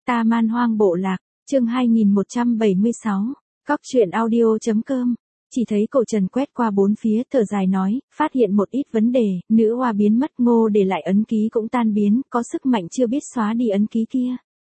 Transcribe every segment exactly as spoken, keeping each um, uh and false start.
Ta Man Hoang Bộ Lạc, chương hai nghìn một trăm bảy mươi sáu, Cóc truyện audio chấm com. Chỉ thấy Cổ Trần quét qua bốn phía, thở dài nói, phát hiện một ít vấn đề, nữ hoa biến mất, Ngô để lại ấn ký cũng tan biến, có sức mạnh chưa biết xóa đi ấn ký kia.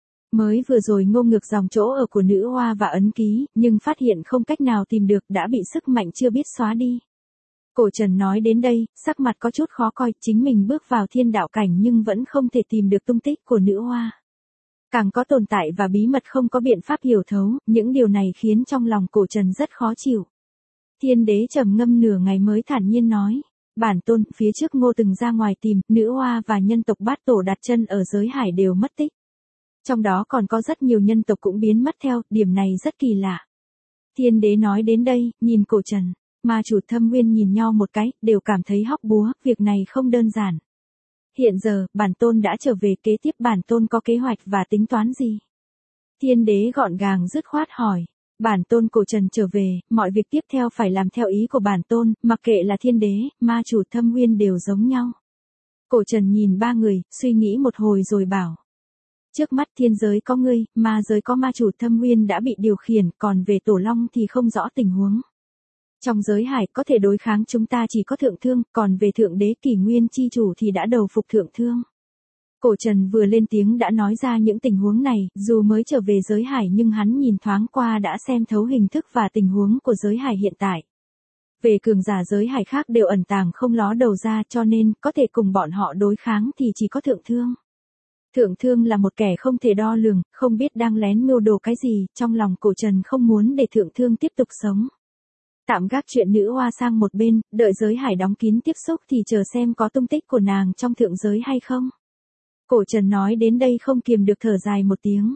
Mới vừa rồi Ngô ngược dòng chỗ ở của nữ hoa và ấn ký, nhưng phát hiện không cách nào tìm được, đã bị sức mạnh chưa biết xóa đi. Cổ Trần nói đến đây, sắc mặt có chút khó coi, chính mình bước vào thiên đạo cảnh nhưng vẫn không thể tìm được tung tích của nữ hoa. Càng có tồn tại và bí mật không có biện pháp hiểu thấu, những điều này khiến trong lòng Cổ Trần rất khó chịu. Thiên đế trầm ngâm nửa ngày mới thản nhiên nói, bản tôn, phía trước Ngô từng ra ngoài tìm, nữ hoa và nhân tộc Bát Tổ đặt chân ở giới hải đều mất tích. Trong đó còn có rất nhiều nhân tộc cũng biến mất theo, điểm này rất kỳ lạ. Thiên đế nói đến đây, nhìn Cổ Trần, ma chủ Thâm Nguyên nhìn nhau một cái, đều cảm thấy hóc búa, việc này không đơn giản. Hiện giờ, bản tôn đã trở về, kế tiếp bản tôn có kế hoạch và tính toán gì? Thiên đế gọn gàng dứt khoát hỏi. Bản tôn Cổ Trần trở về, mọi việc tiếp theo phải làm theo ý của bản tôn, mặc kệ là thiên đế, ma chủ Thâm Nguyên đều giống nhau. Cổ Trần nhìn ba người, suy nghĩ một hồi rồi bảo. Trước mắt thiên giới có ngươi, ma giới có ma chủ Thâm Nguyên đã bị điều khiển, còn về Tổ Long thì không rõ tình huống. Trong giới hải có thể đối kháng chúng ta chỉ có Thượng Thương, còn về Thượng Đế Kỷ Nguyên chi chủ thì đã đầu phục Thượng Thương. Cổ Trần vừa lên tiếng đã nói ra những tình huống này, dù mới trở về giới hải nhưng hắn nhìn thoáng qua đã xem thấu hình thức và tình huống của giới hải hiện tại. Về cường giả giới hải khác đều ẩn tàng không ló đầu ra, cho nên có thể cùng bọn họ đối kháng thì chỉ có Thượng Thương. Thượng Thương là một kẻ không thể đo lường, không biết đang lén mưu đồ cái gì, trong lòng Cổ Trần không muốn để Thượng Thương tiếp tục sống. Tạm gác chuyện nữ hoa sang một bên, đợi giới hải đóng kín tiếp xúc thì chờ xem có tung tích của nàng trong thượng giới hay không. Cổ Trần nói đến đây không kiềm được thở dài một tiếng.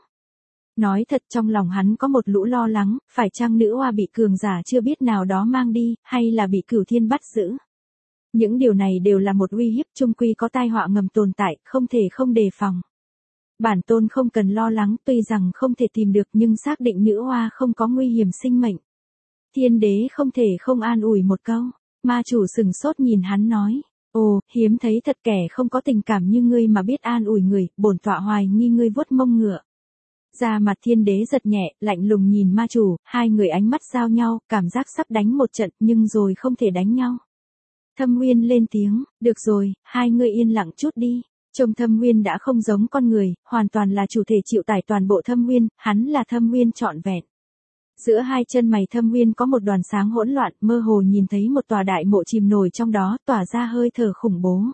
Nói thật trong lòng hắn có một lũ lo lắng, phải chăng nữ hoa bị cường giả chưa biết nào đó mang đi, hay là bị Cửu Thiên bắt giữ. Những điều này đều là một uy hiếp, chung quy có tai họa ngầm tồn tại, không thể không đề phòng. Bản tôn không cần lo lắng, tuy rằng không thể tìm được nhưng xác định nữ hoa không có nguy hiểm sinh mệnh. Thiên đế không thể không an ủi một câu, ma chủ sừng sốt nhìn hắn nói. Ồ, hiếm thấy thật, kẻ không có tình cảm như ngươi mà biết an ủi người, bổn tọa hoài nghi ngươi vuốt mông ngựa. Da mặt thiên đế giật nhẹ, lạnh lùng nhìn ma chủ, hai người ánh mắt giao nhau, cảm giác sắp đánh một trận nhưng rồi không thể đánh nhau. Thâm Nguyên lên tiếng, được rồi, hai người yên lặng chút đi. Trông Thâm Nguyên đã không giống con người, hoàn toàn là chủ thể chịu tải toàn bộ Thâm Nguyên, hắn là Thâm Nguyên trọn vẹn. Giữa hai chân mày Thâm Nguyên có một đoàn sáng hỗn loạn, mơ hồ nhìn thấy một tòa đại mộ chìm nổi trong đó, tỏa ra hơi thở khủng bố.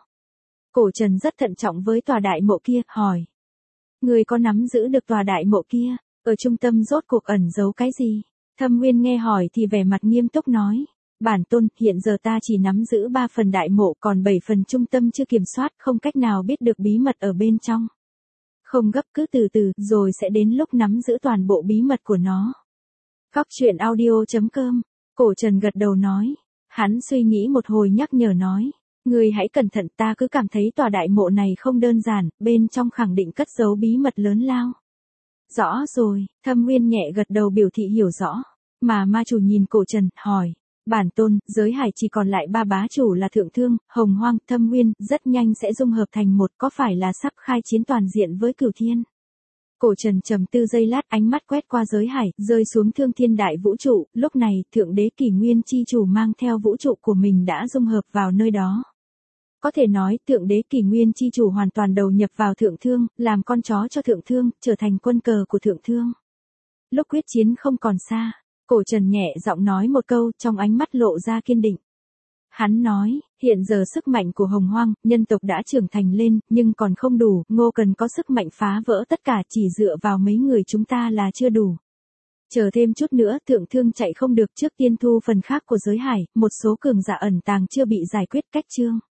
Cổ Trần rất thận trọng với tòa đại mộ kia, hỏi. Người có nắm giữ được tòa đại mộ kia, ở trung tâm rốt cuộc ẩn giấu cái gì? Thâm Nguyên nghe hỏi thì vẻ mặt nghiêm túc nói. Bản tôn, hiện giờ ta chỉ nắm giữ ba phần đại mộ, còn bảy phần trung tâm chưa kiểm soát, không cách nào biết được bí mật ở bên trong. Không gấp, cứ từ từ, rồi sẽ đến lúc nắm giữ toàn bộ bí mật của nó. Cóc truyện audio chấm com. Cổ Trần gật đầu nói. Hắn suy nghĩ một hồi nhắc nhở nói. Người hãy cẩn thận, ta cứ cảm thấy tòa đại mộ này không đơn giản, bên trong khẳng định cất giấu bí mật lớn lao. Rõ rồi, Thâm Nguyên nhẹ gật đầu biểu thị hiểu rõ. Mà ma chủ nhìn Cổ Trần, hỏi. Bản tôn, giới hải chỉ còn lại ba bá chủ là Thượng Thương, Hồng Hoang, Thâm Nguyên, rất nhanh sẽ dung hợp thành một, có phải là sắp khai chiến toàn diện với Cửu Thiên? Cổ Trần trầm tư giây lát, ánh mắt quét qua giới hải, rơi xuống thương thiên đại vũ trụ, lúc này, Thượng Đế Kỷ Nguyên chi chủ mang theo vũ trụ của mình đã dung hợp vào nơi đó. Có thể nói, Thượng Đế Kỷ Nguyên chi chủ hoàn toàn đầu nhập vào Thượng Thương, làm con chó cho Thượng Thương, trở thành quân cờ của Thượng Thương. Lúc quyết chiến không còn xa, Cổ Trần nhẹ giọng nói một câu, trong ánh mắt lộ ra kiên định. Hắn nói, hiện giờ sức mạnh của Hồng Hoang, nhân tộc đã trưởng thành lên, nhưng còn không đủ, Ngô cần có sức mạnh phá vỡ tất cả, chỉ dựa vào mấy người chúng ta là chưa đủ. Chờ thêm chút nữa, Thượng Thương chạy không được, trước tiên thu phần khác của giới hải, một số cường giả ẩn tàng chưa bị giải quyết cách chương.